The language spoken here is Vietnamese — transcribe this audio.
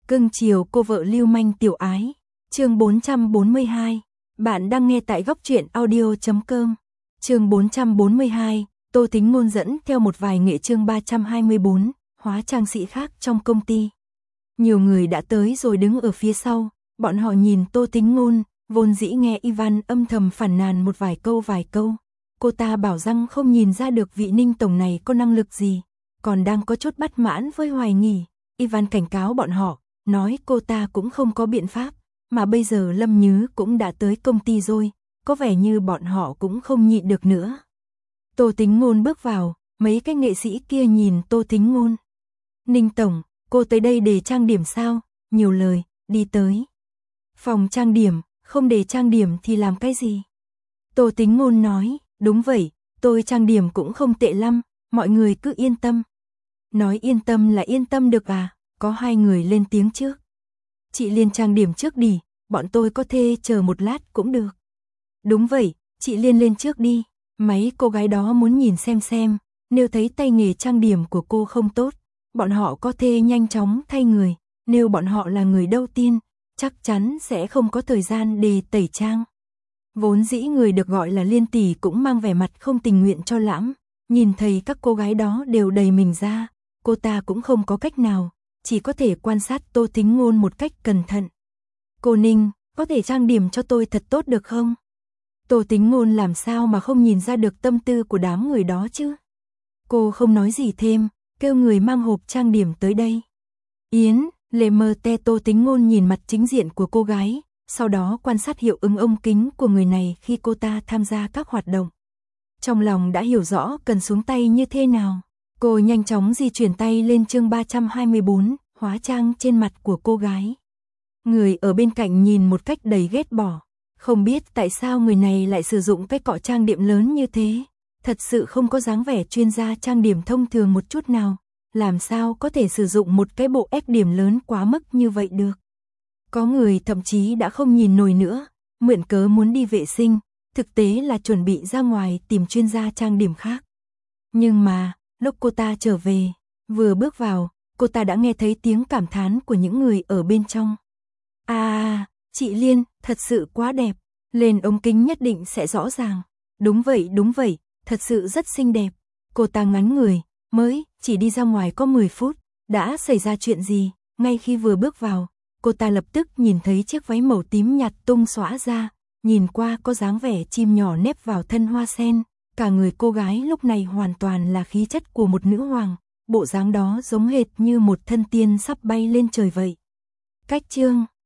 Cưng chiều cô vợ lưu manh tiểu ái. Chương 442. Bạn đang nghe tại góc truyện audio.com. Chương 442. Tô Tính Ngôn dẫn theo một vài nghệ chương 324, hóa trang sĩ khác trong công ty. Nhiều người đã tới rồi đứng ở phía sau, bọn họ nhìn Tô Tính Ngôn, vốn dĩ nghe Ivan âm thầm phản nàn một vài câu. Cô ta bảo rằng không nhìn ra được vị Ninh tổng này có năng lực gì, còn đang có chút bất mãn với hoài nghi. Ivan cảnh cáo bọn họ, nói cô ta cũng không có biện pháp, mà bây giờ Lâm Nhứ cũng đã tới công ty rồi, có vẻ như bọn họ cũng không nhịn được nữa. Tô Tính Ngôn bước vào, mấy cái nghệ sĩ kia nhìn Tô Tính Ngôn. Ninh tổng, cô tới đây để trang điểm sao? Nhiều lời, đi tới. Phòng trang điểm, không để trang điểm thì làm cái gì? Tô Tính Ngôn nói, đúng vậy, tôi trang điểm cũng không tệ lắm, mọi người cứ yên tâm. Nói yên tâm là yên tâm được à? Có hai người lên tiếng trước. Chị Liên trang điểm trước đi, bọn tôi có thể chờ một lát cũng được. Đúng vậy, chị Liên lên trước đi. Mấy cô gái đó muốn nhìn xem, nếu thấy tay nghề trang điểm của cô không tốt, bọn họ có thể nhanh chóng thay người, nếu bọn họ là người đầu tiên, chắc chắn sẽ không có thời gian để tẩy trang. Vốn dĩ người được gọi là Liên tỷ cũng mang vẻ mặt không tình nguyện cho lắm, nhìn thấy các cô gái đó đều đầy mình ra, cô ta cũng không có cách nào, chỉ có thể quan sát Tô Tính Ngôn một cách cẩn thận. Cô Ninh, có thể trang điểm cho tôi thật tốt được không? Tô Tính Ngôn làm sao mà không nhìn ra được tâm tư của đám người đó chứ? Cô không nói gì thêm, kêu người mang hộp trang điểm tới đây. Yến, Lê Mơ Tê. Tô Tính Ngôn nhìn mặt chính diện của cô gái, sau đó quan sát hiệu ứng ống kính của người này khi cô ta tham gia các hoạt động. Trong lòng đã hiểu rõ cần xuống tay như thế nào. Cô nhanh chóng di chuyển tay lên chương 324, hóa trang trên mặt của cô gái. Người ở bên cạnh nhìn một cách đầy ghét bỏ. Không biết tại sao người này lại sử dụng cái cọ trang điểm lớn như thế. Thật sự không có dáng vẻ chuyên gia trang điểm thông thường một chút nào. Làm sao có thể sử dụng một cái bộ ép điểm lớn quá mức như vậy được. Có người thậm chí đã không nhìn nổi nữa, mượn cớ muốn đi vệ sinh, thực tế là chuẩn bị ra ngoài tìm chuyên gia trang điểm khác. Nhưng mà, lúc cô ta trở về, vừa bước vào, cô ta đã nghe thấy tiếng cảm thán của những người ở bên trong. Chị Liên, thật sự quá đẹp, lên ống kính nhất định sẽ rõ ràng. Đúng vậy, thật sự rất xinh đẹp. Cô ta ngắn người, mới chỉ đi ra ngoài có 10 phút, đã xảy ra chuyện gì? Ngay khi vừa bước vào, cô ta lập tức nhìn thấy chiếc váy màu tím nhạt tung xõa ra, nhìn qua có dáng vẻ chim nhỏ nép vào thân hoa sen. Cả người cô gái lúc này hoàn toàn là khí chất của một nữ hoàng, bộ dáng đó giống hệt như một thân tiên sắp bay lên trời vậy. Cách chương